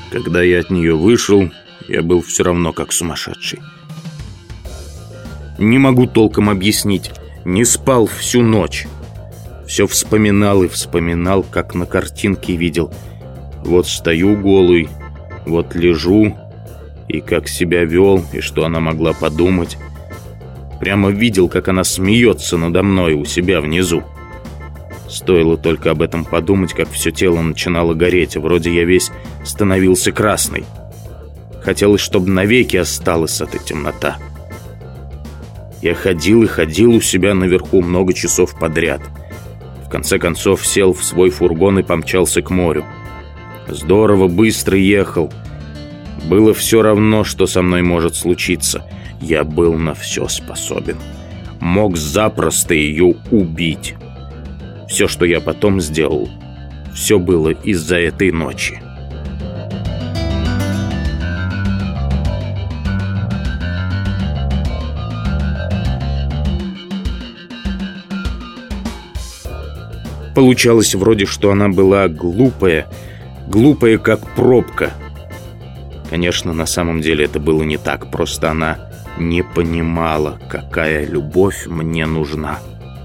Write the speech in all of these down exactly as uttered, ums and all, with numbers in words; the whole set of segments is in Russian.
Когда я от нее вышел, я был все равно как сумасшедший. Не могу толком объяснить. Не спал всю ночь. Все вспоминал и вспоминал, как на картинке видел. Вот стою голый, вот лежу, и как себя вел, и что она могла подумать. Прямо видел, как она смеется надо мной у себя внизу. Стоило только об этом подумать, как все тело начинало гореть. Вроде я весь становился красный. Хотелось, чтобы навеки осталась эта темнота. Я ходил и ходил у себя наверху много часов подряд. В конце концов сел в свой фургон и помчался к морю. Здорово быстро ехал. Было все равно, что со мной может случиться. Я был на все способен. Мог запросто ее убить. Все, что я потом сделал, все было из-за этой ночи. Получалось вроде, что она была глупая, глупая как пробка. Конечно, на самом деле это было не так. Просто она не понимала, какая любовь мне нужна.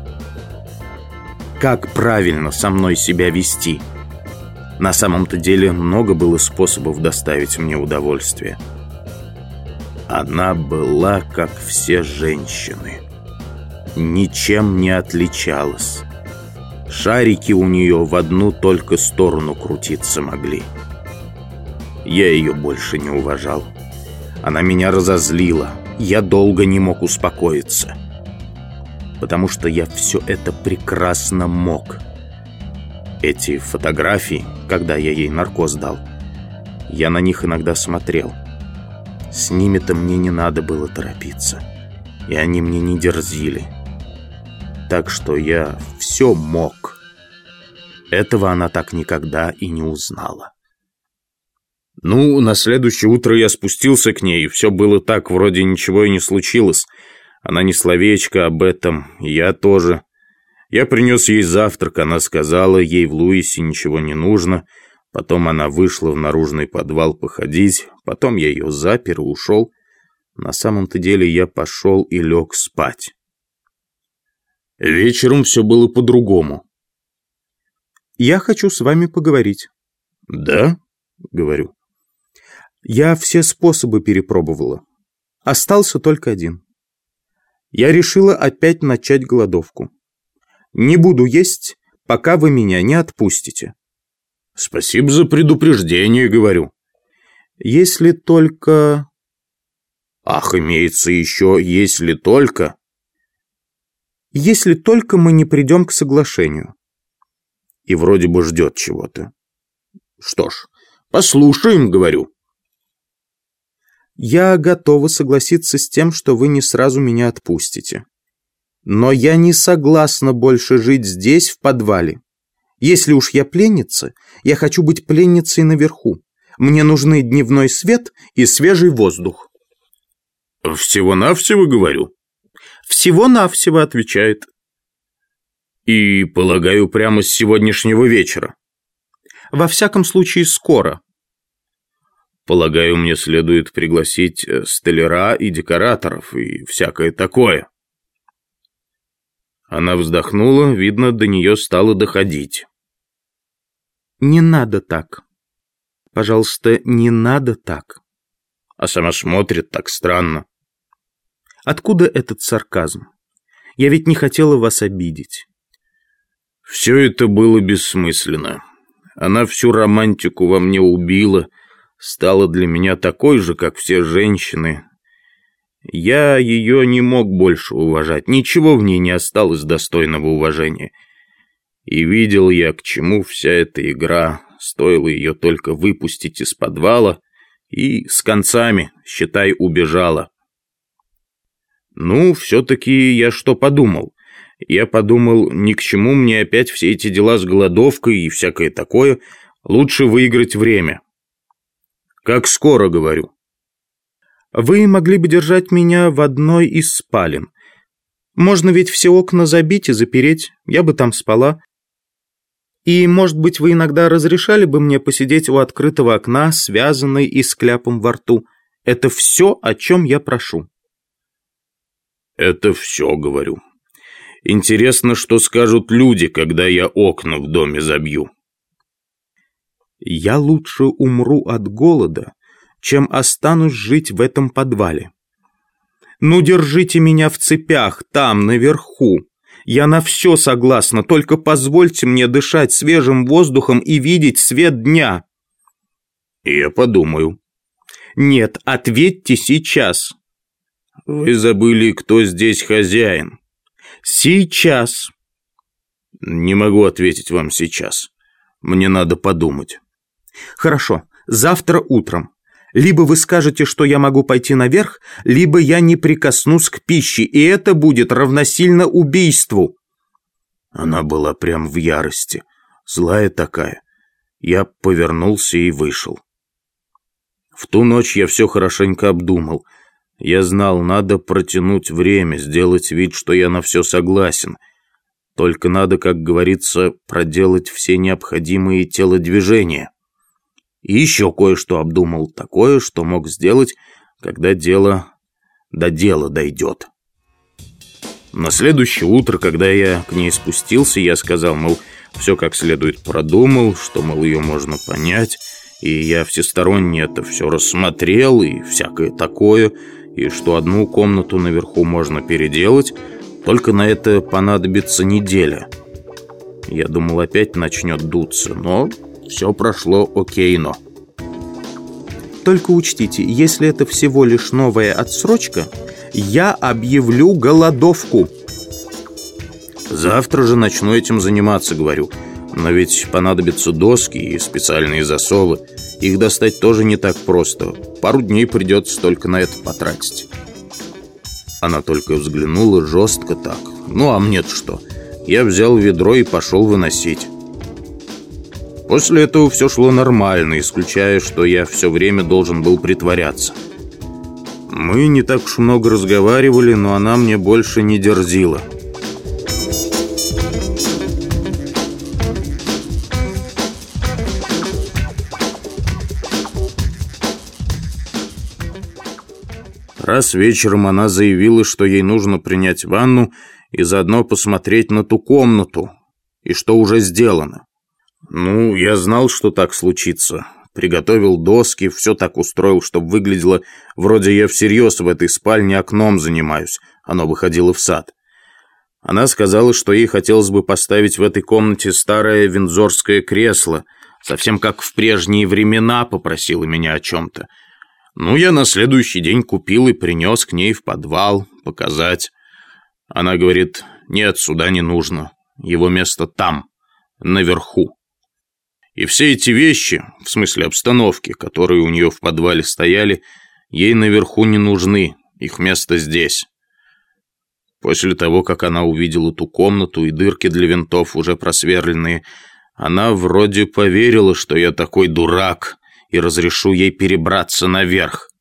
Как правильно со мной себя вести? На самом-то деле много было способов доставить мне удовольствие. Она была как все женщины. Ничем не отличалась. Шарики у нее в одну только сторону крутиться могли. Я ее больше не уважал. Она меня разозлила. Я долго не мог успокоиться. Потому что я все это прекрасно мог. Эти фотографии, когда я ей наркоз дал, я на них иногда смотрел. С ними-то мне не надо было торопиться. И они мне не дерзили. Так что я все мог. Этого она так никогда и не узнала. Ну, на следующее утро я спустился к ней, и все было так, вроде ничего и не случилось. Она ни словечко об этом, и я тоже. Я принес ей завтрак, она сказала, ей в Луисе ничего не нужно. Потом она вышла в наружный подвал походить, потом я ее запер и ушел. На самом-то деле я пошел и лег спать. Вечером все было по-другому. «Я хочу с вами поговорить». «Да?» — говорю. «Я все способы перепробовала. Остался только один. Я решила опять начать голодовку. Не буду есть, пока вы меня не отпустите». «Спасибо за предупреждение», — говорю. «Если только...» «Ах, имеется еще «если только...» «Если только мы не придем к соглашению». И вроде бы ждет чего-то. «Что ж, послушаем», — говорю. «Я готова согласиться с тем, что вы не сразу меня отпустите. Но я не согласна больше жить здесь, в подвале. Если уж я пленница, я хочу быть пленницей наверху. Мне нужны дневной свет и свежий воздух». «Всего-навсего, говорю». «Всего-навсего», — отвечает. «И, полагаю, прямо с сегодняшнего вечера?» «Во всяком случае, скоро». «Полагаю, мне следует пригласить столяра и декораторов и всякое такое». Она вздохнула, видно, до нее стало доходить. «Не надо так. Пожалуйста, не надо так». А сама смотрит так странно. «Откуда этот сарказм? Я ведь не хотела вас обидеть». Все это было бессмысленно. Она всю романтику во мне убила, стала для меня такой же, как все женщины. Я ее не мог больше уважать, ничего в ней не осталось достойного уважения. И видел я, к чему вся эта игра, стоило ее только выпустить из подвала, и с концами, считай, убежала. Ну, все-таки я что подумал? Я подумал, ни к чему мне опять все эти дела с голодовкой и всякое такое, лучше выиграть время. Как скоро, говорю. Вы могли бы держать меня в одной из спален. Можно ведь все окна забить и запереть, я бы там спала. И, может быть, вы иногда разрешали бы мне посидеть у открытого окна, связанной и с кляпом во рту? Это все, о чем я прошу». «Это все, говорю. Интересно, что скажут люди, когда я окна в доме забью». «Я лучше умру от голода, чем останусь жить в этом подвале. Ну, держите меня в цепях, там, наверху. Я на все согласна, только позвольте мне дышать свежим воздухом и видеть свет дня». «Я подумаю». «Нет, ответьте сейчас». «Вы забыли, кто здесь хозяин». «Сейчас». «Не могу ответить вам сейчас. Мне надо подумать». «Хорошо, завтра утром. Либо вы скажете, что я могу пойти наверх, либо я не прикоснусь к пище, и это будет равносильно убийству». Она была прям в ярости, злая такая. Я повернулся и вышел. В ту ночь я все хорошенько обдумал. Я знал, надо протянуть время, сделать вид, что я на все согласен. Только надо, как говорится, проделать все необходимые телодвижения. И еще кое-что обдумал, такое, что мог сделать, когда дело до дела дойдет. На следующее утро, когда я к ней спустился, я сказал, мол, все как следует продумал, что, мол, ее можно понять, и я всесторонне это все рассмотрел, и всякое такое, и что одну комнату наверху можно переделать, только на это понадобится неделя. Я думал, опять начнет дуться, но все прошло окейно. «Только учтите, если это всего лишь новая отсрочка, я объявлю голодовку». «Завтра же начну этим заниматься, говорю. Но ведь понадобятся доски и специальные засовы. Их достать тоже не так просто. Пару дней придется только на это потратить». Она только взглянула жестко так. «Ну, а мне-то что?» Я взял ведро и пошел выносить. После этого все шло нормально, исключая, что я все время должен был притворяться. Мы не так уж много разговаривали, но она мне больше не дерзила. Раз вечером она заявила, что ей нужно принять ванну и заодно посмотреть на ту комнату, и что уже сделано. Ну, я знал, что так случится. Приготовил доски, все так устроил, чтобы выглядело, вроде я всерьез в этой спальне окном занимаюсь. Оно выходило в сад. Она сказала, что ей хотелось бы поставить в этой комнате старое виндзорское кресло, совсем как в прежние времена, попросила меня о чем-то. Ну, я на следующий день купил и принес к ней в подвал показать. Она говорит, нет, сюда не нужно, его место там, наверху. И все эти вещи, в смысле обстановки, которые у нее в подвале стояли, ей наверху не нужны, их место здесь. После того, как она увидела ту комнату и дырки для винтов, уже просверленные, она вроде поверила, что я такой дурак и разрешу ей перебраться наверх.